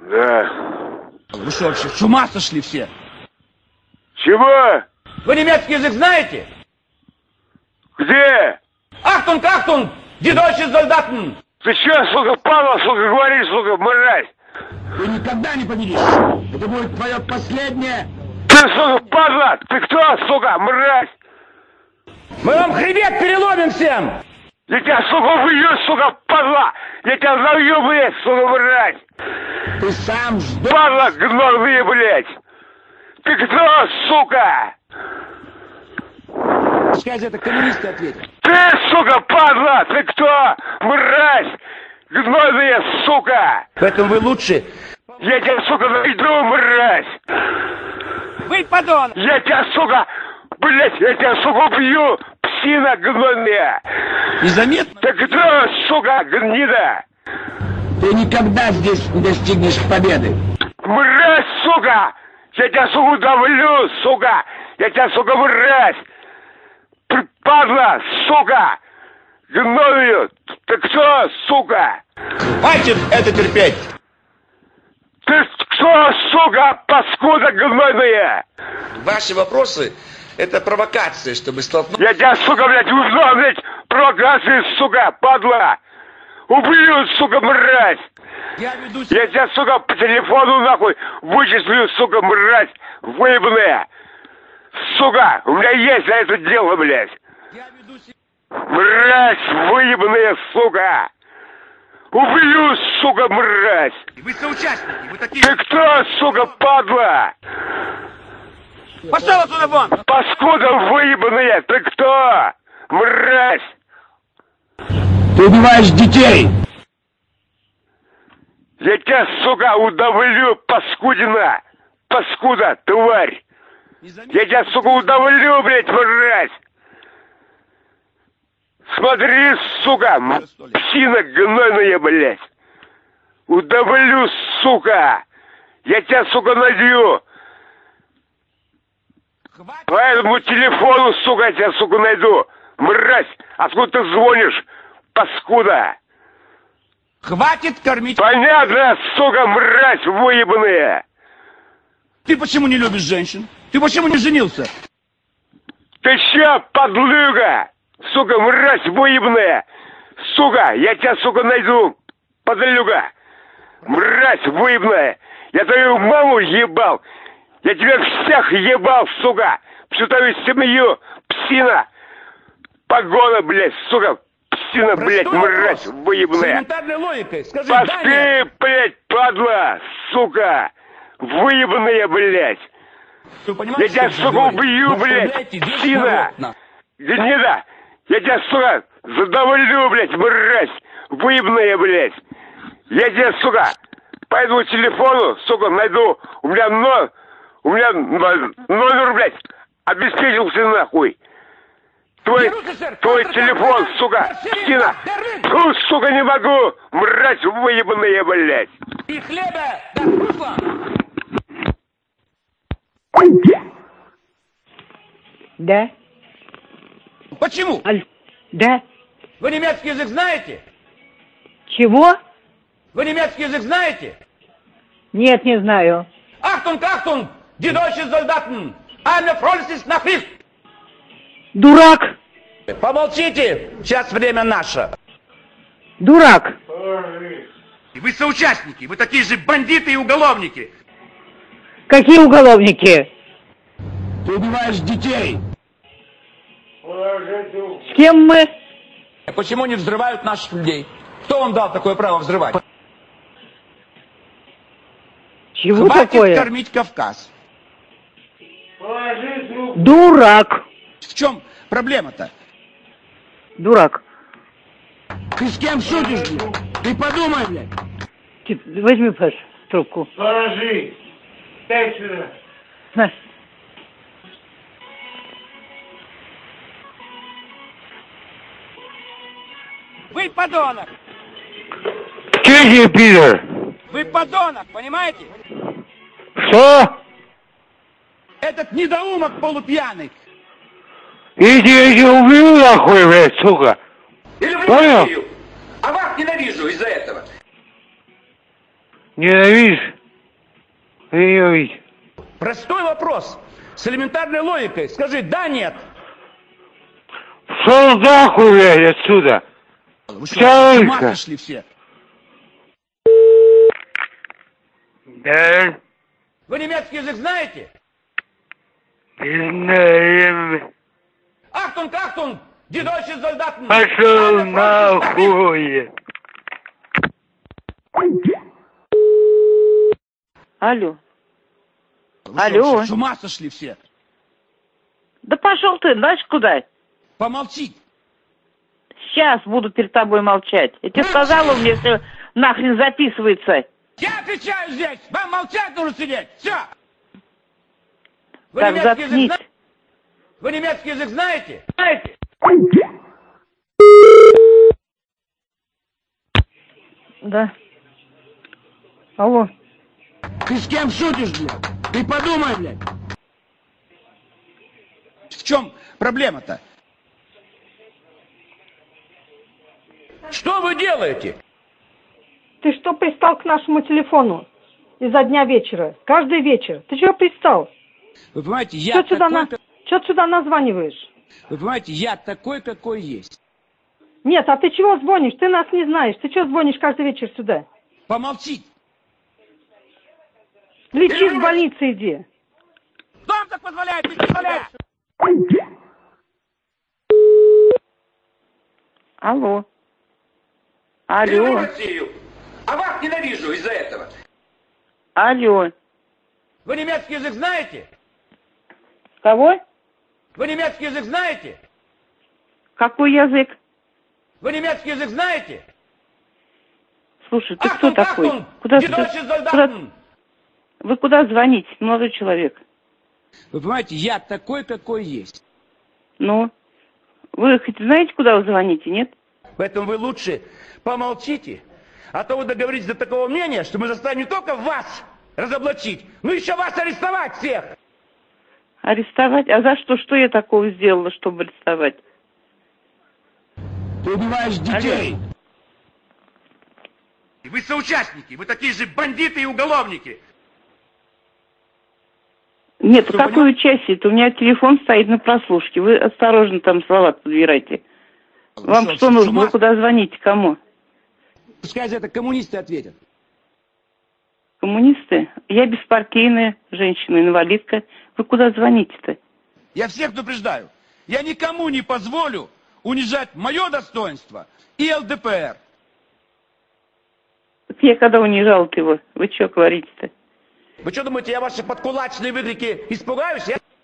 Да. Вы что, вообще с ума сошли все? Чего? Вы немецкий язык знаете? Где? Ахтунг, ахтунг! Die deutschen Soldaten! Ты что, сука, падла, сука, говоришь, сука, мразь? Ты никогда не победишь! Это будет твое последнее... Ты, сука, падла! Ты кто, сука, мразь? Мы вам хребет переломим всем! Я тебя, сука, убью, сука, падла! Я тебя завью, блядь, сука, мразь! Ты сам сдох! Падла гнойная, блядь! Ты кто, сука? Пускай за это коммунисты ответят. Ты, сука, падла! Ты кто? Мразь! Гнойная, сука! Поэтому вы лучше... Я тебя, сука, найду, мразь! Вы подонок! Я тебя, сука, блядь, я тебя, сука, убью! Псина гнойная! Незаметно? Ты кто, сука, гнида? Ты никогда здесь не достигнешь победы. Мразь, сука! Я тебя, сука, удавлю, сука! Я тебя, сука, мразь! Падла, сука! Гною! Ты кто, сука? Хватит это терпеть! Ты кто, сука, паскуда гнойная? Ваши вопросы — это провокация, чтобы столкнуть... Я тебя, сука, блядь, узнал, блядь, провокации, сука, падла! Убью, сука, мразь! Я веду... Я тебя, сука, по телефону, нахуй, вычислю, сука, мразь, выебанная! Сука, у меня есть на это дело, блядь! Я веду себя... Мразь, выебанная, сука! Убью, сука, мразь! Вы соучастники, вы такие... Ты кто, сука, падла? Пошел отсюда вон! Паскуда выебанная, ты кто? Мразь! Ты убиваешь детей! Я тебя, сука, удавлю, паскудина! Паскуда, тварь! Я тебя, сука, удавлю, блядь, мразь! Смотри, сука, псина гнойная, блядь! Удавлю, сука! Я тебя, сука, найду! По этому телефону, сука, я тебя, сука, найду! Мразь! Откуда ты звонишь, паскуда? Хватит кормить... Понятно, сука, мразь выебанная! Ты почему не любишь женщин? Ты почему не женился? Ты ща, подлюга! Сука, мразь выебанная! Сука, я тебя, сука, найду! Подлюга! Мразь выебанная! Я твою маму ебал! Я тебя всех ебал, сука! Всю твою семью, псина! Погона, блядь, сука! Псина, блядь, мразь выебанная! С элементарной логикой. Скажи, Поспи, блядь, падла, сука! Выебанная, блядь! Вы понимаете, Я тебя, что сука, вы убью, блядь! оскорбляете весь Псина! народ. Гнида! Я тебя, сука, задавлю, блядь, мразь! Выебанная, блядь! Я тебя, сука, по этому телефону, сука, найду. У меня номер, блядь, обеспечился нахуй. Твой телефон, сука, псина! Фу, сука, не могу! Мразь выебанная, блядь! И хлеба, да, Руслан! Да. Почему? Да. Вы немецкий язык знаете? Чего? Вы немецкий язык знаете? Нет, не знаю. Achtung, Achtung! Die deutschen Soldaten! Eine freundliches Nachricht! Дурак! Помолчите! Сейчас время наше! Дурак! Вы соучастники! Вы такие же бандиты и уголовники! Какие уголовники? Ты убиваешь детей! С кем мы? Почему не взрывают наших людей? Кто вам дал такое право взрывать? Чего Хватит такое? кормить Кавказ! Дурак! В чем проблема-то? Дурак. Ты с кем шутишь? Ты подумай, блядь! Возьми, Паш, трубку. Положи! Дай сюда! На. Вы подонок! Чей пидор? Вы подонок, понимаете? Что? Этот недоумок полупьяный! Иди убью нахуй, блядь, сука! Я люблю Понял? Россию, а вас ненавижу из-за этого! Ненавидишь? Ой. Простой вопрос. С элементарной логикой. Скажи, да, нет. Шел нахуй, блядь, отсюда. Вы что, с ума сошли все? Да. Вы немецкий язык знаете? Знаем. Ахтунг, ахтунг! Die deutschen Soldaten! Пошел нахуй. Алло. Вы Алло. что, с ума сошли все? Да пошел ты, знаешь куда? Помолчи. Сейчас буду перед тобой молчать. Я тебе сказала, у меня все нахрен записывается. Я отвечаю здесь! Вам молчать нужно сидеть! Все! Вы Так, немецкий язык заткнись. знаете? Вы немецкий язык знаете? Знаете? Да. Алло. Ты с кем шутишь, блядь? Ты подумай, блядь. В чем проблема-то? Что вы делаете? Ты что пристал к нашему телефону изо дня вечера? Каждый вечер. Ты чего пристал? Вы понимаете, Что ты сюда названиваешь? Вы понимаете, я такой, какой есть. Нет, а ты чего звонишь? Ты нас не знаешь. Ты чего звонишь каждый вечер сюда? Помолчи. Лечи в больницу иди. Кто вам так позволяет вести себя? Алло. Люблю Алло. Россию, а вас ненавижу из-за этого. Алло. Вы немецкий язык знаете? Кого? Вы немецкий язык знаете? Какой язык? Вы немецкий язык знаете? Слушай, ты кто Ахтунг, такой? ахтунг! Куда Die ты? deutschen Куда... Soldaten! Вы куда звоните, молодой человек? Вы понимаете, я такой, какой есть. Ну? Вы хоть знаете, куда вы звоните, нет? Поэтому вы лучше помолчите, а то вы договоритесь до такого мнения, что мы заставим не только вас разоблачить, но еще вас арестовать всех. Арестовать? А за что? Что я такого сделала, чтобы арестовать? Ты убиваешь детей. И вы соучастники, вы такие же бандиты и уголовники. Нет, Что, какое участие-то? У меня телефон стоит на прослушке. Вы осторожно там слова подбирайте. Вам что нужно? Вы куда звоните? Кому? Пускай за это коммунисты ответят. Коммунисты? Я беспартийная женщина, инвалидка. Вы куда звоните-то? Я всех предупреждаю. Я никому не позволю унижать мое достоинство и ЛДПР. Так я когда унижала его? Вы что говорите-то? Вы что думаете, я ваши подкулачные выкрики испугаюсь?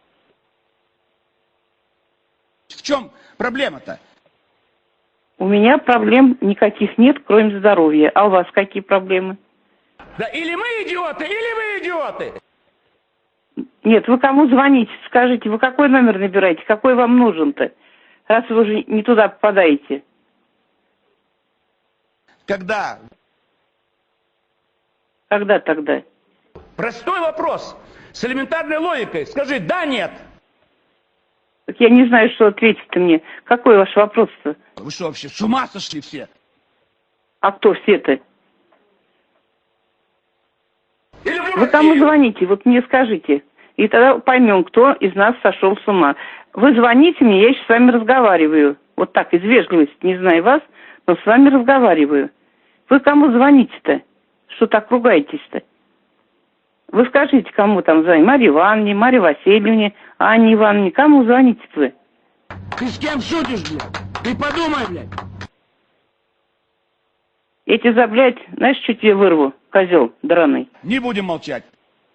В чем проблема-то? У меня проблем никаких нет, кроме здоровья. А у вас какие проблемы? Да или мы идиоты, или вы идиоты! Нет, вы кому звоните? Скажите, вы какой номер набираете? Какой вам нужен-то? Раз вы уже не туда попадаете. Когда? Когда тогда? Простой вопрос. С элементарной логикой. Скажи, да, нет. Так я не знаю, что ответить-то мне. Какой ваш вопрос-то? Вы что вообще, с ума сошли все? А кто все-то? Я люблю Вы кому Россию. звоните? Вот мне скажите. И тогда поймем, кто из нас сошел с ума. Вы звоните мне, я сейчас с вами разговариваю. Вот так, из вежливости, не знаю вас, но с вами разговариваю. Вы кому звоните-то? Что так ругаетесь-то? Вы скажите, кому там звоните? Марье Ивановне, Марье Васильевне, Анне Ивановне. Кому звоните-то вы? Ты с кем шутишь, блядь? Ты подумай, блядь. Я тебя, блядь, знаешь, что тебе вырву, козел драный? Не будем молчать.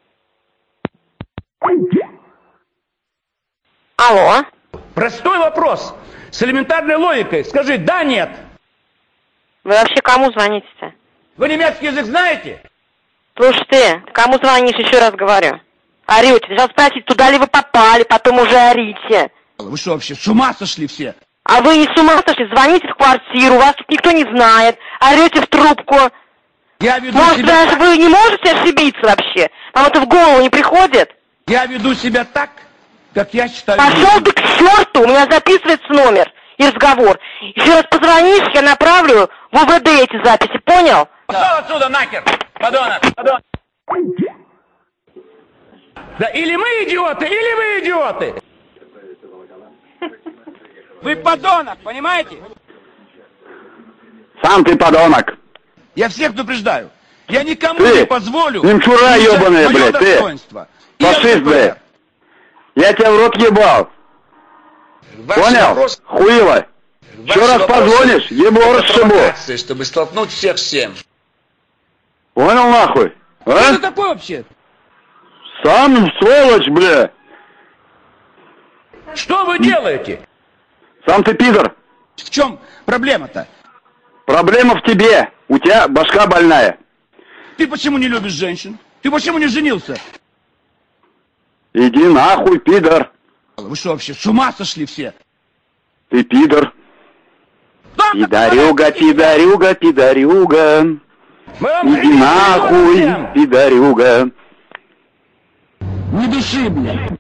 Алло. Простой вопрос. С элементарной логикой. Скажи, да, нет. Вы вообще кому звоните-то? Вы немецкий язык знаете? Слушай ты, кому звонишь, еще раз говорю? Орете. Сейчас спросить, туда ли вы попали, потом уже орите. Вы что вообще, с ума сошли все? А вы не с ума сошли? Звоните в квартиру, вас тут никто не знает. Орете в трубку. Я веду Может, себя даже так, вы не можете ошибиться вообще? Вам это в голову не приходит? я веду себя так, как я считаю. Пошел ты к черту, у меня записывается номер и разговор. Еще раз позвонишь, я направлю в УВД эти записи, понял? Пошел отсюда нахер, подонок, подонок. Да или мы идиоты, или вы идиоты! Вы подонок, понимаете? Сам ты подонок. Я всех предупреждаю. Я никому Ты, не позволю. немчура ебаная, мое блядь, ты. достоинство. Фашист, блядь. Я тебя в рот ебал. Понял? Вопрос, Хуево. Еще раз позвонишь, ебу расшибу. чтобы столкнуть всех с тем. Понял нахуй? А? Кто ты такой вообще? Сам сволочь, бля. Что вы делаете? Сам ты пидор. В чем проблема-то? Проблема в тебе. У тебя башка больная. Ты почему не любишь женщин? Ты почему не женился? Иди нахуй, пидор. Вы что вообще, с ума сошли все? Ты пидор. Пидорюга, пидорюга, пидорюга. Иди нахуй, пидорюга. Не души, блядь.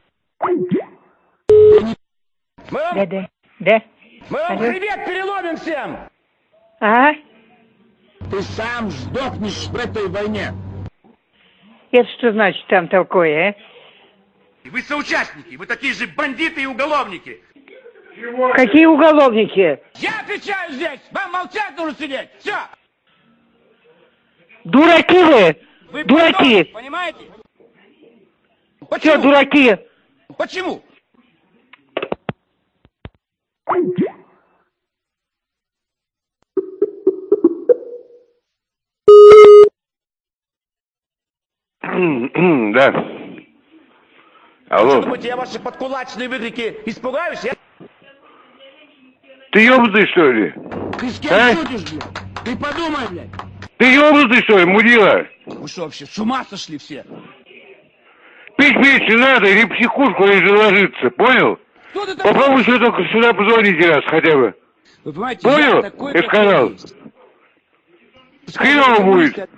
Да. Мы вам хребет переломим всем. А? Ты сам сдохнешь в этой войне. Это что значит там такое, а? Вы соучастники, вы такие же бандиты и уголовники. Какие уголовники? Я отвечаю здесь, вам молчать нужно сидеть, все. Дураки вы! Вы Дураки! подонок, понимаете? Что, Почему? дураки? Почему? Да. Алло. Думаете, я ваши подкулачные выкрики испугаюсь? Ты ёбнутый, что ли? Ты с кем шутишь, блядь? Ты подумай, блядь. Ты ёбнутый, что ли, мудила? Вы что вообще, с ума сошли все? Пить меньше надо или в психушку или ложиться, понял? Кто ты такой? Попробуй что только сюда позвонить раз хотя бы. Вы понимаете, Понял? я такой, Я сказал. есть. Хреново будет.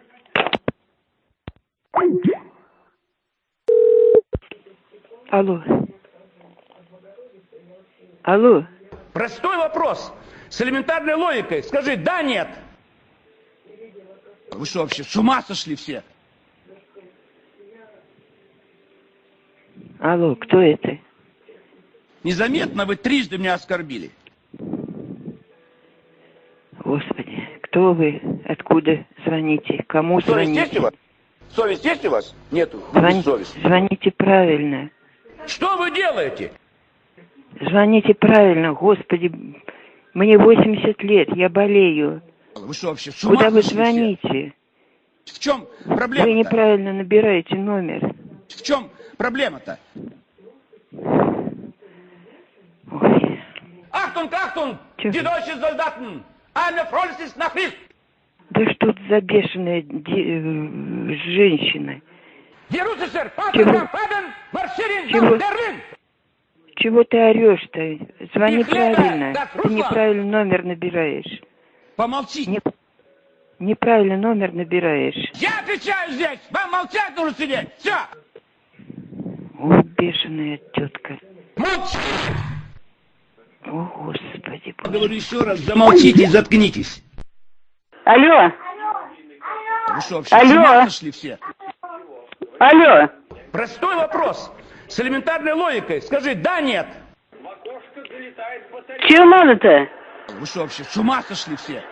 Алло. Алло. Простой вопрос. С элементарной логикой. Скажи, да, нет. Вы что вообще, с ума сошли все? Алло, кто это? Незаметно вы трижды меня оскорбили. Господи, кто вы? Откуда звоните? Кому Совесть есть у звоните? вас? Совесть есть у вас? Нету. Вы бессовестны. Звоните правильно. Что вы делаете? Звоните правильно, Господи. Мне 80 лет, я болею. Вы что вообще, с ума Куда вы сошли звоните? все? В чем Вы проблема-то? неправильно набираете номер. В чем проблема-то? Ой. Achtung, Achtung! Чё? Die deutschen Soldaten! Eine Freundin nach Krieg! Да что это за бешеная женщина? Die russische Чего? Panzerkampfwagen marschieren Чего? nach Berlin! Чего ты орешь-то? Звони И хлеба, правильно. как Ты Руслан. неправильно номер набираешь. Помолчите. Неправильно номер набираешь. Я отвечаю здесь! Вам молчать нужно сидеть! Все! О, бешеная тетка. Молчите! О, Господи, Я Боже. говорю еще раз, замолчите и заткнитесь. Алло, Вы что вообще, Алло. с ума сошли все? алло. Простой вопрос. С элементарной логикой. Скажи, да, нет. Чего надо-то? Вы что вообще, с ума сошли все?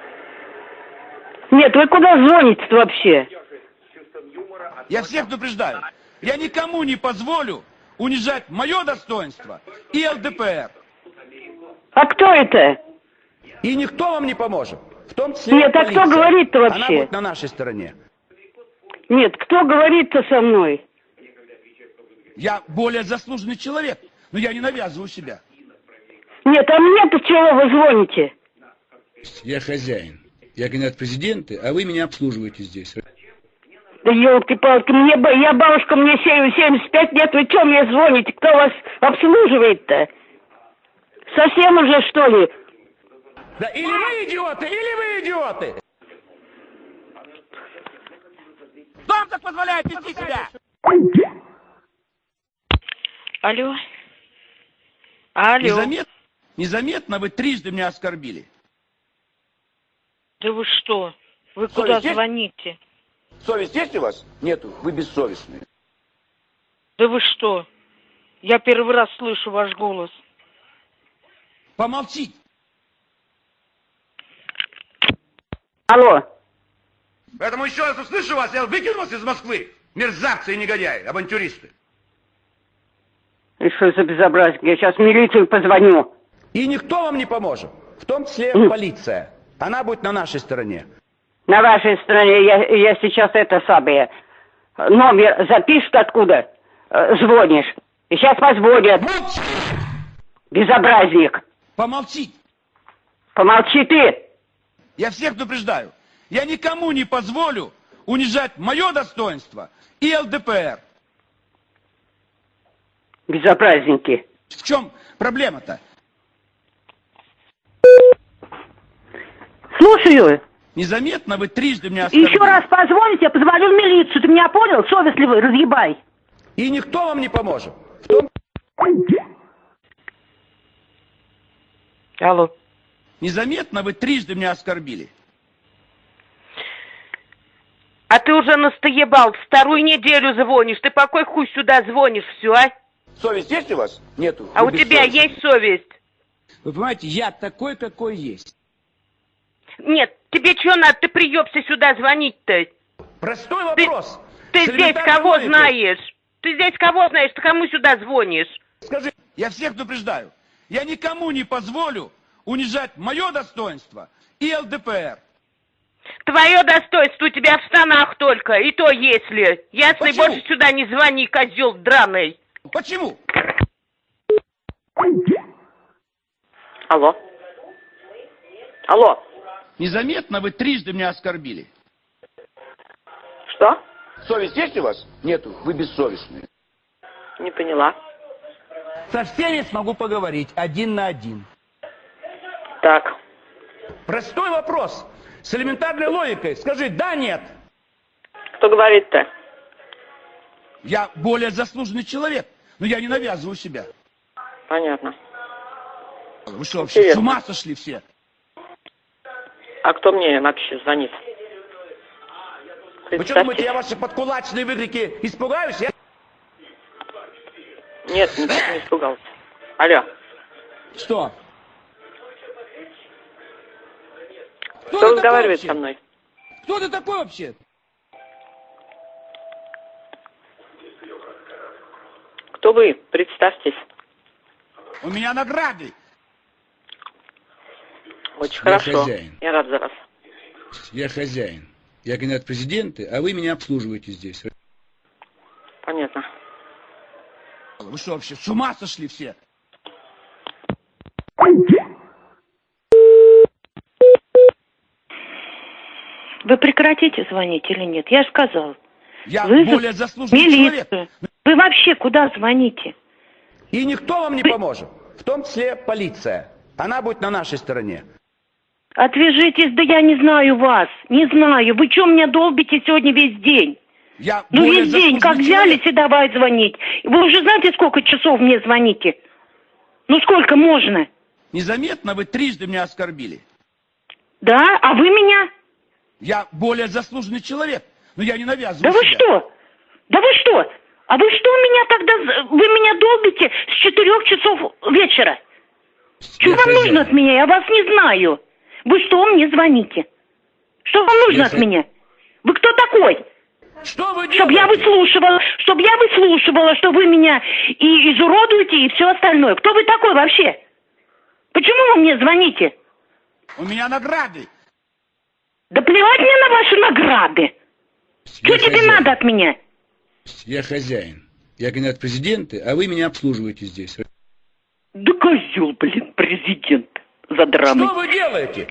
Нет, вы куда звоните-то вообще? Я всех предупреждаю. Я никому не позволю унижать мое достоинство и ЛДПР. А кто это? И никто вам не поможет. В том числе Нет, а полиция. кто говорит-то Она вообще? будет на нашей стороне. Нет, кто говорит-то со мной? Я более заслуженный человек, но я не навязываю себя. Нет, а мне-то чего вы звоните? Я хозяин. Я кандидат в президенты, а вы меня обслуживаете здесь. Да елки-палки, я бабушка, мне 75 лет, вы что мне звоните? Кто вас обслуживает-то? Совсем уже, что ли? Да или мы идиоты, или вы идиоты! Кто вам так позволяет вести себя? Алло. Алло. Незаметно вы трижды меня оскорбили. Да вы что? Вы Совесть куда есть? звоните? Совесть есть у вас? Нету, вы бессовестные. Да вы что? Я первый раз слышу ваш голос. Помолчите. Алло. Поэтому еще раз услышу вас, я выкину вас из Москвы. Мерзавцы и негодяи, авантюристы. И что за безобразие? Я сейчас в милицию позвоню. И никто вам не поможет. В том числе полиция. Она будет на нашей стороне. На вашей стороне я сейчас это самое. Номер запишешь откуда? Звонишь. И сейчас позвонят. Молчи! Безобразник. Помолчи. Помолчи ты. Я всех предупреждаю. Я никому не позволю унижать мое достоинство и ЛДПР. Безобразники. В чем проблема-то? Слушаю. Незаметно вы трижды меня оскорбили. Еще раз позвоните, я позвоню в милицию. Ты меня понял? Совестливый, разъебай. И никто вам не поможет. В том... Алло. Незаметно вы трижды меня оскорбили. А ты уже настоебал, вторую неделю звонишь. Ты по какой хуй сюда звонишь, все, а? Совесть есть у вас? Нету. А Вы у тебя бессовестны. есть совесть? Вы понимаете, я такой, какой есть. Нет, тебе что надо, ты приебся сюда звонить-то? Простой вопрос. Ты С здесь элементарной кого логикой. знаешь? Ты здесь кого знаешь? Ты кому сюда звонишь? Скажи, я всех предупреждаю. Я никому не позволю унижать мое достоинство и ЛДПР. Твое достоинство у тебя в штанах только, и то если. Ясно, и Почему? больше сюда не звони, козел драный. Почему? Алло. Алло. Незаметно вы трижды меня оскорбили. Что? Совесть есть у вас? Нету. Вы бессовестные. Не поняла. Со всеми смогу поговорить один на один. Так. Простой вопрос. С элементарной логикой. Скажи, да, нет. Кто говорит-то? Я более заслуженный человек, но я не навязываю себя. Понятно. Вы что, вообще Интересно. с ума сошли все? А кто мне вообще звонит? Вы что думаете, я ваши подкулачные выкрики испугаюсь? Нет, не испугался. Алло. Что? Кто ты разговаривает такой со мной? Кто ты такой вообще? Кто вы? Представьтесь. У меня награды. Очень Я хорошо. хозяин. Я рад за вас. Я хозяин. Я кандидат в президенты, а вы меня обслуживаете здесь. Понятно. Вы что вообще, с ума сошли все? Вы прекратите звонить или нет? Я же сказал. Я Вы более заслуженный милицию. человек. Вы вообще куда звоните? И никто вам не поможет. В том числе полиция. Она будет на нашей стороне. Отвяжитесь, да я не знаю вас. Не знаю. Вы что меня долбите сегодня весь день? Я Ну более весь день, заслуженный как взялись человек. и давай звонить. Вы уже знаете, сколько часов мне звоните? Ну сколько можно? Незаметно вы трижды меня оскорбили. Да? А вы меня? Я более заслуженный человек, но я не навязываю Да вы себя. что? Да вы что? А вы что меня тогда... Вы меня долбите с 4 часов вечера? Что Я вам хозяин. нужно от меня? Я вас не знаю. Вы что мне звоните? Что вам нужно Я от меня? Вы кто такой? Что вы Чтоб я делаете? выслушивала, что вы меня и изуродуете, и все остальное. Кто вы такой вообще? Почему вы мне звоните? У меня награды. Да плевать мне на ваши награды. Что Я тебе хозяин. надо от меня? Я хозяин. Я кандидат в президенты, а вы меня обслуживаете здесь. Да козел, блин, президент задраный. Что вы делаете?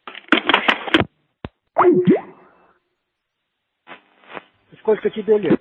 Сколько тебе лет?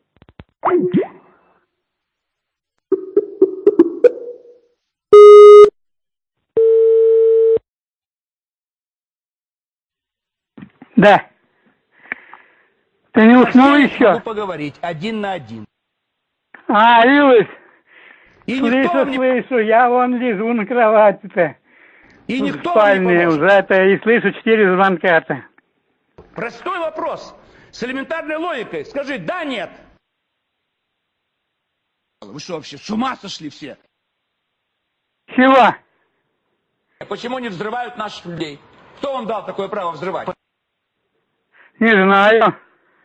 Да. Ты не уснул Со всеми еще? могу поговорить один на один. А, Люсь, И никто вам не... слышу, я вон лежу на кровати-то. И В никто вам не спальне поможет. уже это, и слышу 4 звонка-то. Простой вопрос. С элементарной логикой. Скажи, да, нет. Вы что, вообще с ума сошли все? Чего? Почему не взрывают наших людей? Кто вам дал такое право взрывать? Не знаю.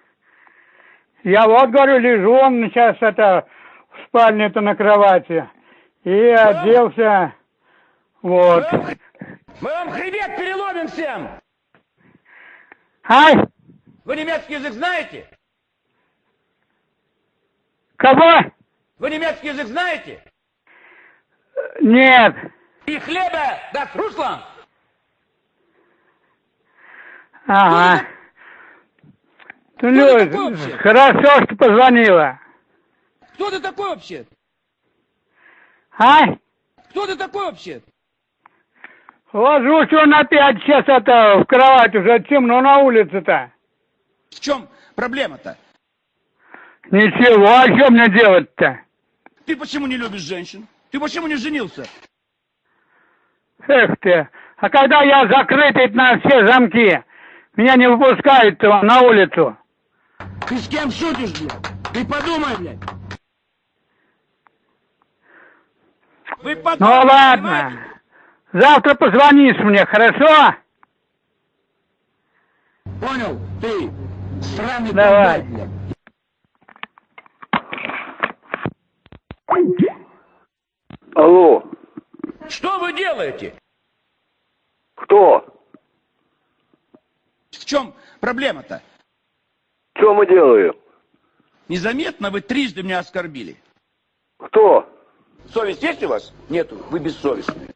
Я вот, говорю, лежу, он сейчас в спальне-то на кровати. И оделся. Вот. Мы вам хребет переломим всем! Ай! Вы немецкий язык знаете? Кого? Вы немецкий язык знаете? Нет. И хлеба даст Руслан? Ага. Кто Ну, ты такой вообще? хорошо, что позвонила. Кто ты такой вообще? Ай! Кто ты такой вообще? Ложусь он опять сейчас в кровать, уже темно на улице-то. В чем проблема-то? Ничего, а что мне делать-то? Ты почему не любишь женщин? Ты почему не женился? Эх ты, а когда я закрытый на все замки, меня не выпускают на улицу. Ты с кем шутишь, блядь? Ты подумай, блядь. Вы подумай, Ну ладно, понимаете? завтра позвонишь мне, хорошо? Понял? Ты сраный Давай. бандит, блядь. Алло, Что вы делаете? кто? В чем проблема-то? Что мы делаем? Незаметно вы трижды меня оскорбили. Кто? Совесть есть у вас? Нету, вы бессовестные.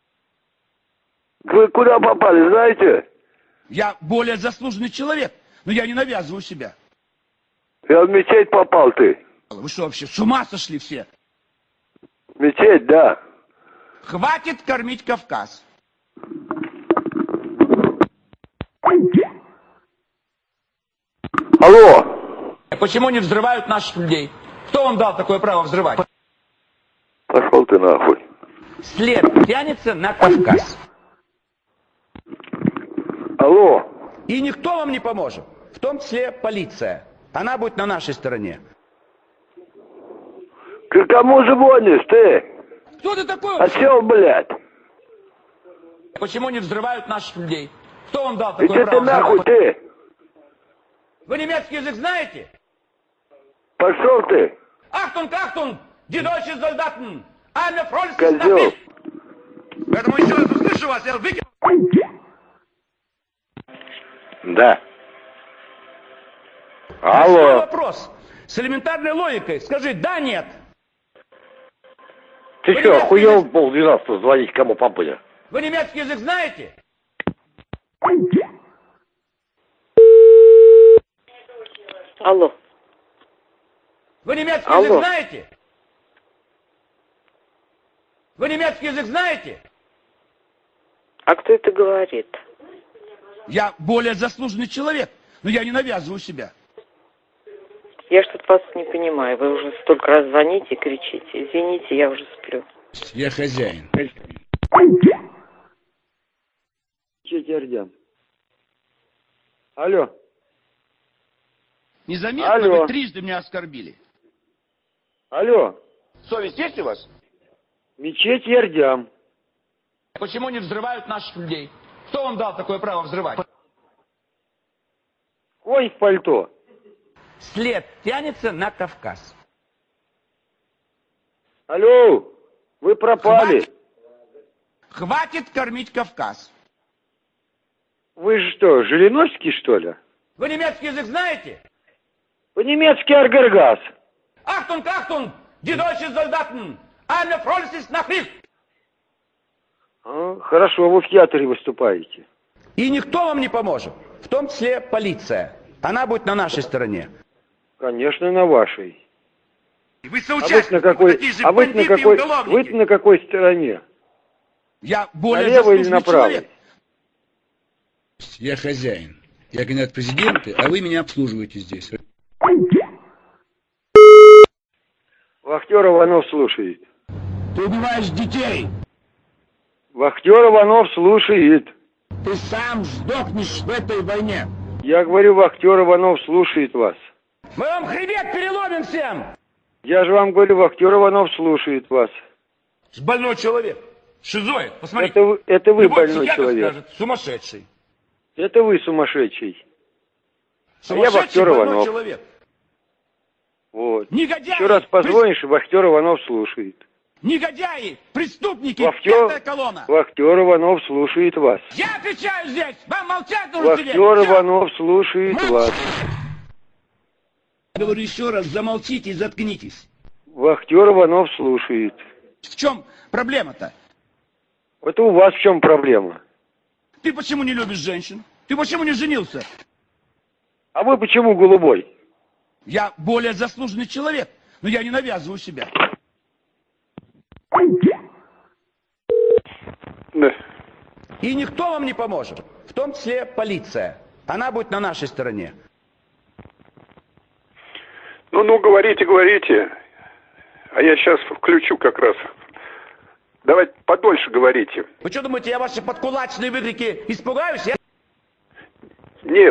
Вы куда попали, знаете? Я более заслуженный человек, но я не навязываю себя. Я в мечеть попал ты. Вы что, вообще с ума сошли все? Мечеть, да. Хватит кормить Кавказ. Алло. Почему не взрывают наших людей? Кто вам дал такое право взрывать? Пошел ты нахуй. След тянется на Кавказ. Алло. И никто вам не поможет. В том числе полиция. Она будет на нашей стороне. Ты кому звонишь, ты? Кто ты такой? А чё, блядь? Почему не взрывают наших людей? Кто вам дал такое Иди ты право нахуй, взрывать? ты. Вы немецкий язык знаете? Пошел ты. Ахтунг, ахтунг! Die deutschen Soldaten! Eine Front Козёл. Поэтому еще раз услышу вас, я выкину. Да. Простой Алло. вопрос. С элементарной логикой. Скажи, да, нет. Ты Вы что, немецкий охуел язык- в 11:30 звонить кому попадя? Вы немецкий язык знаете? Алло. Вы немецкий Алло. язык знаете? Вы немецкий язык знаете? А кто это говорит? Я более заслуженный человек, но я не навязываю себя. Я что-то вас не понимаю. Вы уже столько раз звоните и кричите. Извините, я уже сплю. Я хозяин. Четвердям. Алло. Незаметно Алло. вы трижды меня оскорбили. Алло. Совесть есть у вас? Мечеть Ярдям. Почему не взрывают наших людей? Кто вам дал такое право взрывать? Конь в пальто. След тянется на Кавказ. Алло. Вы пропали. Хватит кормить Кавказ. Вы же что, Жириновский, что ли? Вы немецкий язык знаете? По-немецки Аргергаз. Ахтунг, ахтунг! Die deutschen Soldaten! Eine Front ist Nachricht! А, хорошо, вы в театре выступаете. И никто вам не поможет. В том числе полиция. Она будет на нашей стороне. Конечно, на вашей. И вы А соучастники, вы на какой, такие же а вы на бандиты и какой, уголовники. вы на какой стороне? Я более Налево или заслуженный направо? человек. Я хозяин. Я кандидат в президенты, а вы меня обслуживаете здесь. Вахтер Иванов слушает. Ты убиваешь детей. Вахтер Иванов слушает. Ты сам сдохнешь в этой войне. Я говорю, Вахтер Иванов слушает вас. Мы вам хребет переломим всем. Я же вам говорю, вахтер Иванов слушает вас. Больной человек. Шизоид. Посмотри. Это вы Любой больной психиатр человек. скажет, сумасшедший. Это вы сумасшедший. Сумасшедший я вахтер больной Иванов. человек. Вот. Негодяи. Еще раз позвонишь, вахтер Иванов слушает. Негодяи, преступники, Вахтер, пятая колонна. вахтер Иванов слушает вас. Я отвечаю здесь. Вам молчать нужно Вахтер сидеть. Всё. Иванов слушает вас. Я говорю еще раз, замолчите и заткнитесь. Вахтер Иванов слушает. В чем проблема-то? Это у вас в чем проблема? Ты почему не любишь женщин? Ты почему не женился? А вы почему голубой? Я более заслуженный человек, но я не навязываю себя. Да. И никто вам не поможет, в том числе полиция. Она будет на нашей стороне. Ну, говорите. А я сейчас включу как раз. Давайте подольше говорите. Вы что думаете, я ваши подкулачные выкрики испугаюсь? Нет.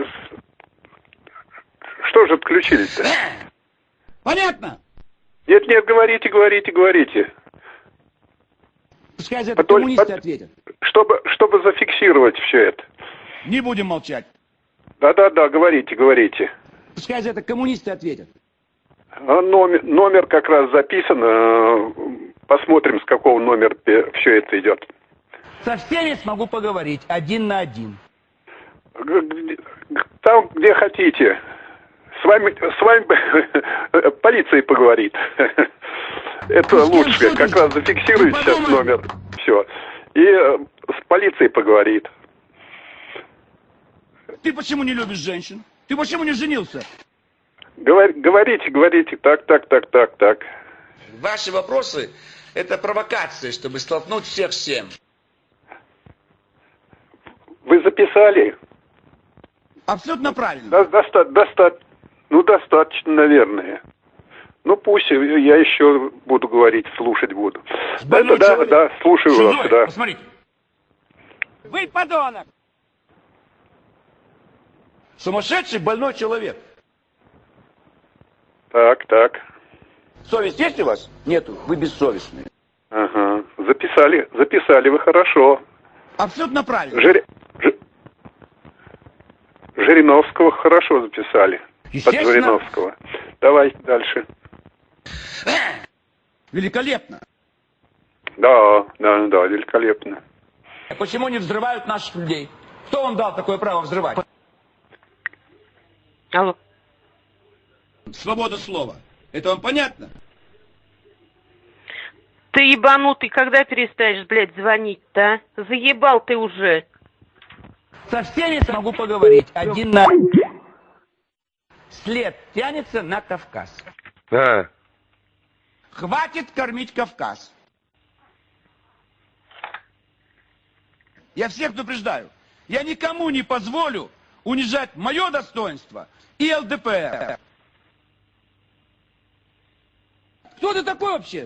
Что же отключились-то? Понятно? Нет, говорите. Пускай за это коммунисты ответят. Чтобы зафиксировать все это. Не будем молчать. Да, говорите. Пускай за это коммунисты ответят. А номер как раз записан. Посмотрим, с какого номера все это идет. Со всеми смогу поговорить, 1 на 1. Там, где хотите. С вами полиция поговорит. Это лучше. Как раз зафиксирует сейчас номер. Все. И с полицией поговорит. Ты почему не любишь женщин? Ты почему не женился? Говорите. Так. Ваши вопросы — это провокация, чтобы столкнуть всех с тем. Вы записали? Абсолютно правильно. Достаточно, наверное. Ну, пусть я еще буду говорить, слушать буду. Да, слушаю Шизоид, вас, да. Посмотрите. Вы подонок! Сумасшедший больной человек. Так. Совесть есть у вас? Нету, вы бессовестные. Ага, записали вы хорошо. Абсолютно правильно. Жириновского хорошо записали. Под Жириновского. Давай дальше. Великолепно. Да, великолепно. А почему не взрывают наших людей? Кто вам дал такое право взрывать? Алло. Свобода слова. Это вам понятно? Ты ебанутый, когда перестанешь, блядь, звонить-то, а? Заебал ты уже. Со всеми смогу поговорить. 1 на... След тянется на Кавказ. Да. Хватит кормить Кавказ. Я всех предупреждаю. Я никому не позволю унижать мое достоинство и ЛДПР. Кто ты такой вообще?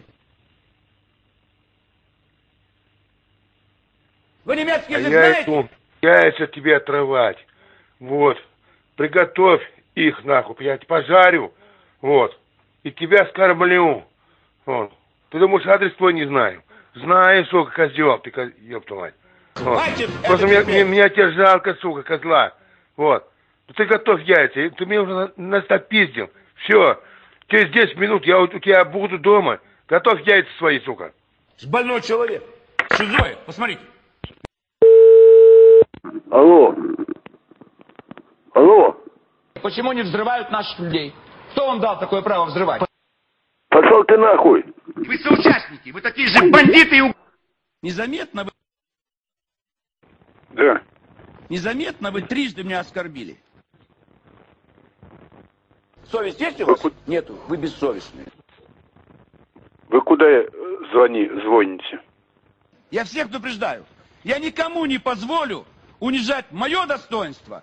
Вы немецкий язык знаете? Яйца тебе отрывать. Вот. Приготовь их, нахуй. Я тебя пожарю. Вот. И тебя скормлю. Вот. Ты думаешь, адрес твой не знаю? Знаю, сука, козел. Ты ёпта мать. Вот. Просто меня тебе жалко, сука, козла. Вот. Ты готовь яйца. Ты меня уже настопиздил. Все. Через 10 минут я у тебя буду дома. Готовь яйца свои, сука. Больной человек. Шизоид. Посмотрите. Алло. Почему не взрывают наших людей? Кто вам дал такое право взрывать? Пошел ты нахуй. Вы соучастники. Вы такие же бандиты и... Незаметно вы... Да. Незаметно вы трижды меня оскорбили. Совесть есть у вас? Нету. Вы бессовестные. Вы куда звоните? Я всех предупреждаю. Я никому не позволю унижать мое достоинство.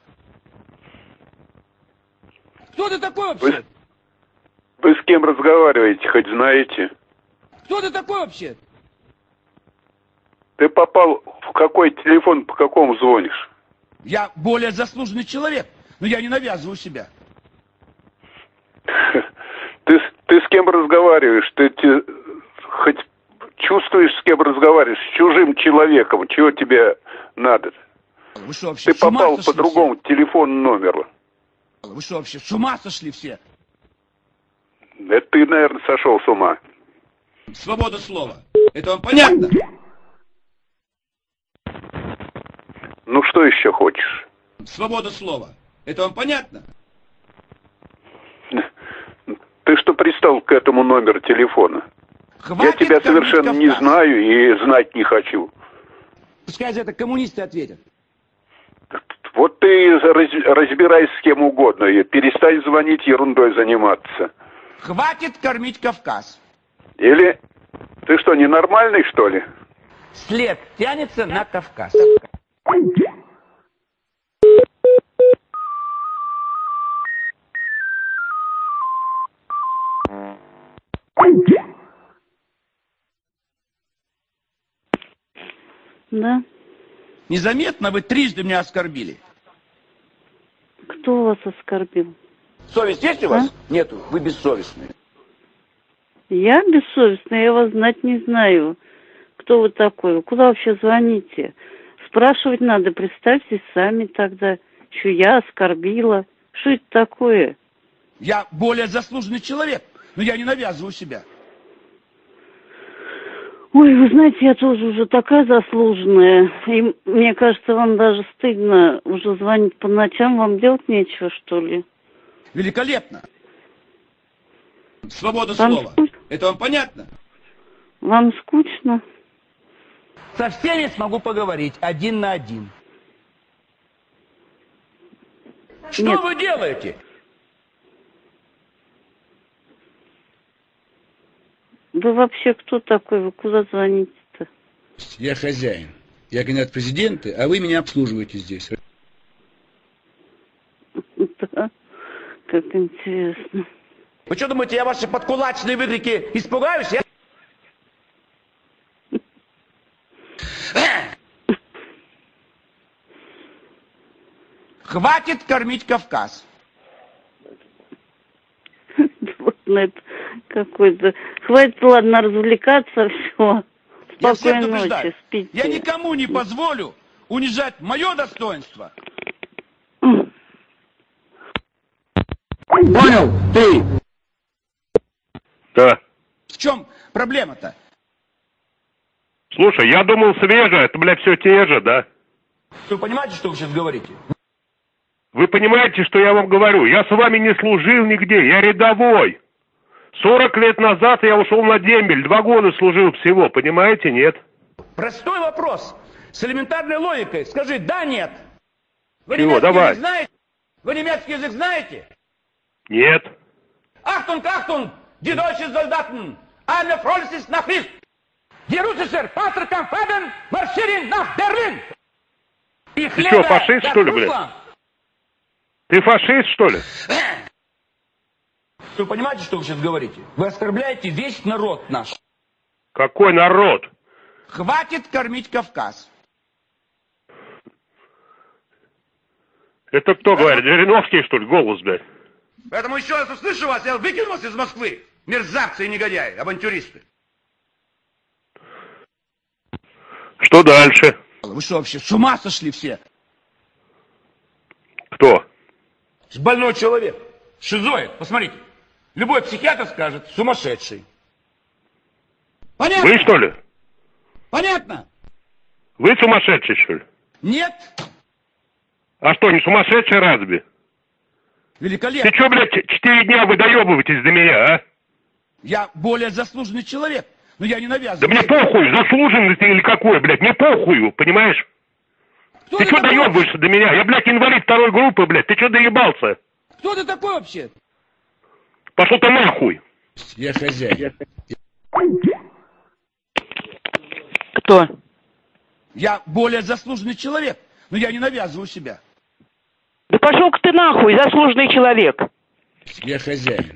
Кто ты такой вообще? Вы с кем разговариваете, хоть знаете? Кто ты такой вообще? Ты попал в какой телефон, по какому звонишь? Я более заслуженный человек, но я не навязываю себя. Ты Ты с кем разговариваешь? Ты хоть чувствуешь, с кем разговариваешь? С чужим человеком. Чего тебе надо? Вы что, вообще Ты попал по другому телефонному номеру. Вы что, вообще с ума сошли все? Это ты, наверное, сошел с ума. Свобода слова. Это вам понятно? Ну что еще хочешь? Свобода слова. Это вам понятно? Ты что пристал к этому номеру телефона? Хватит Я тебя кормить совершенно Кавказ. не знаю и знать не хочу. Пускай за это коммунисты ответят. Вот ты разбирайся с кем угодно и перестань звонить, ерундой заниматься. Хватит кормить Кавказ. Или ты что, ненормальный, что ли? След тянется на Кавказ. Да. Незаметно вы трижды меня оскорбили. Кто вас оскорбил? Совесть есть у вас? Нету. Вы бессовестные. Я бессовестная, я вас знать не знаю. Кто вы такой? Вы куда вообще звоните? Спрашивать надо, представьтесь сами тогда. Еще я оскорбила. Что это такое? Я более заслуженный человек, но я не навязываю себя. Ой, вы знаете, я тоже уже такая заслуженная. И мне кажется, вам даже стыдно уже звонить по ночам. Вам делать нечего, что ли? Великолепно. Свобода Вам слова. Это вам понятно? Вам скучно? Со всеми смогу поговорить один на один. Что Нет. вы делаете? Вы вообще кто такой? Вы куда звоните-то? Я хозяин. Я кандидат в президенты, а вы меня обслуживаете здесь. Да, как интересно. Вы что думаете, я ваши подкулачные выкрики испугаюсь? Хватит кормить Кавказ. Вот на это какой-то... Хватит, ладно, развлекаться, все. Я всех Спокойной предупреждаю. ночи, спите. Я никому не позволю унижать мое достоинство. Понял, ты? Да. В чем проблема-то? Слушай, я думал свежее, это, блядь, все те же, да? Вы понимаете, что вы сейчас говорите? Вы понимаете, что я вам говорю? Я с вами не служил нигде, я рядовой. 40 лет назад я ушел на дембель, 2 года служил всего, понимаете, нет? Простой вопрос. С элементарной логикой. Скажи, да, нет. Вы Чего? немецкий Давай. язык знаете? Вы немецкий язык знаете? Нет. Achtung, Achtung, die deutschen Soldaten, eine freundliches Nachricht. Die russische Panzerkampfwagen marschieren nach Berlin. Ты что, фашист, что ли, блядь? Ты фашист, что ли? Вы понимаете, что вы сейчас говорите? Вы оскорбляете весь народ наш. Какой народ? Хватит кормить Кавказ. Это кто говорит? Жириновский, что ли, голос, блядь? Поэтому еще раз услышу вас, я выкину вас из Москвы. Мерзавцы и негодяи, авантюристы. Что дальше? Вы что вообще, с ума сошли все? Кто? Больной человек. Шизоид, посмотрите. Любой психиатр скажет, сумасшедший. Понятно? Вы, что ли? Понятно? Вы сумасшедший, что ли? Нет. А что, не сумасшедший разве? Великолепно. Ты что, блядь, 4 дня вы доебываетесь до меня, а? Я более заслуженный человек, но я не навязываю. Да мне похуй, заслуженный ты или какой, блядь, мне похую, понимаешь? Кто ты что такой? доебываешься до меня? Я, блядь, инвалид 2 группы, блядь, ты что доебался? Кто ты такой вообще? Пошел ты нахуй. Я хозяин. Кто? Я более заслуженный человек, но я не навязываю себя. Да пошел-ка ты нахуй, заслуженный человек. Я хозяин.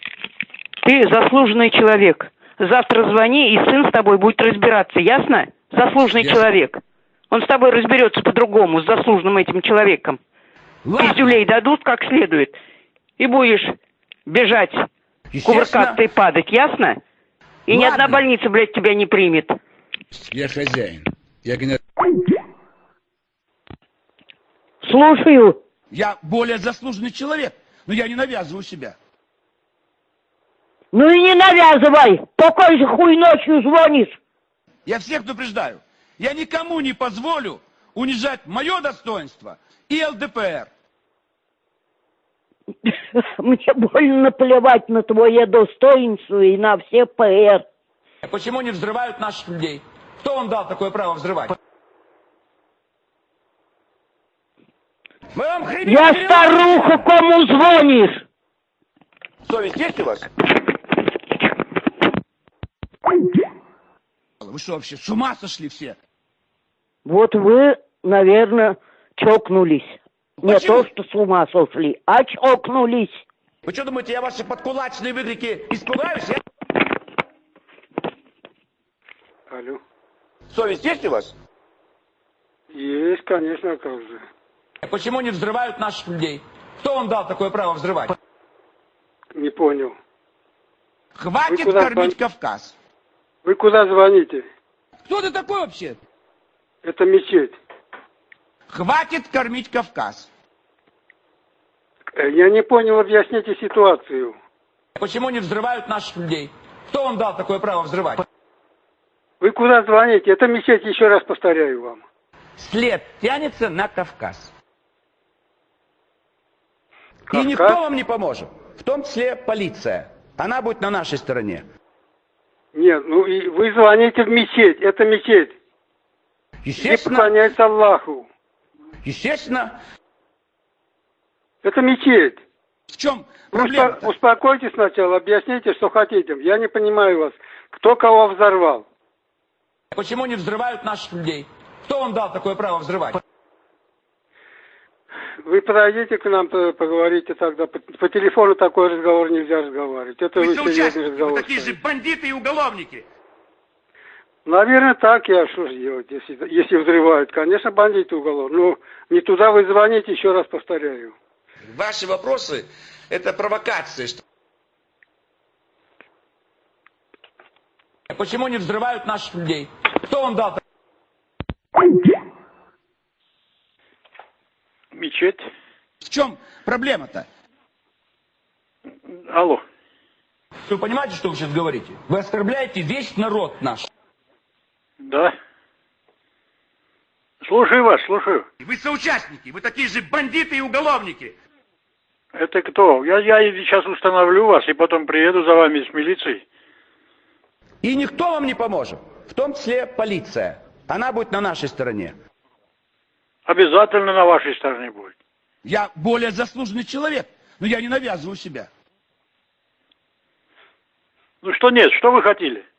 Ты заслуженный человек. Завтра звони, и сын с тобой будет разбираться, ясно? заслуженный человек. Он с тобой разберется по-другому, с заслуженным этим человеком. Пиздюлей дадут как следует. И будешь бежать, кувыркаться и падать, ясно? И ни одна больница, блядь, тебя не примет. Я хозяин. Я генерал. Слушаю. Я более заслуженный человек, но я не навязываю себя. Ну и не навязывай. По какой же хуй ночью звонишь? Я всех предупреждаю. Я никому не позволю унижать мое достоинство и ЛДПР. Мне больно наплевать на твое достоинство и на все ПР. Почему не взрывают наших людей? Кто вам дал такое право взрывать? Мы вам Я старуха, кому звонишь? Совесть есть у вас? Вы что вообще, с ума сошли все? Вот вы, наверное, чокнулись. Почему? Не то, что с ума сошли, а чокнулись. Вы что думаете, я ваши подкулачные выкрики испугаюсь? Алло. Совесть есть у вас? Есть, конечно, как же. Почему не взрывают наших людей? Кто вам дал такое право взрывать? Не понял. Хватит кормить Кавказ. Вы куда звоните? Кто ты такой вообще? Это мечеть. Хватит кормить Кавказ. Я не понял, объясните ситуацию. Почему не взрывают наших людей? Кто вам дал такое право взрывать? Вы куда звоните? Это мечеть, еще раз повторяю вам. След тянется на Кавказ. Кавказ? И никто вам не поможет. В том числе полиция. Она будет на нашей стороне. Нет, ну и вы звоните в мечеть. Это мечеть. Естественно. Где поклоняется Аллаху. Естественно. Это мечеть. В чем проблема? Успокойтесь сначала, объясните, что хотите. Я не понимаю вас. Кто кого взорвал? Почему не взрывают наших людей? Кто вам дал такое право взрывать? Вы подойдите к нам, поговорите тогда. По телефону такой разговор нельзя разговаривать. Это вы серьезный разговор. Вы такие же бандиты и уголовники. Наверное, так. Я что же делать, если взрывают? Конечно, бандиты уголовники. Но не туда вы звоните, еще раз повторяю. Ваши вопросы – это провокация. Почему не взрывают наших людей? Кто вам дал? Мечеть. В чем проблема-то? Алло. Вы понимаете, что вы сейчас говорите? Вы оскорбляете весь народ наш. Да. Слушаю вас, слушаю. Вы соучастники, вы такие же бандиты и уголовники. Это кто? Я сейчас установлю вас и потом приеду за вами с милицией. И никто вам не поможет. В том числе полиция. Она будет на нашей стороне. Обязательно на вашей стороне будет. Я более заслуженный человек, но я не навязываю себя. Ну что нет, что вы хотели?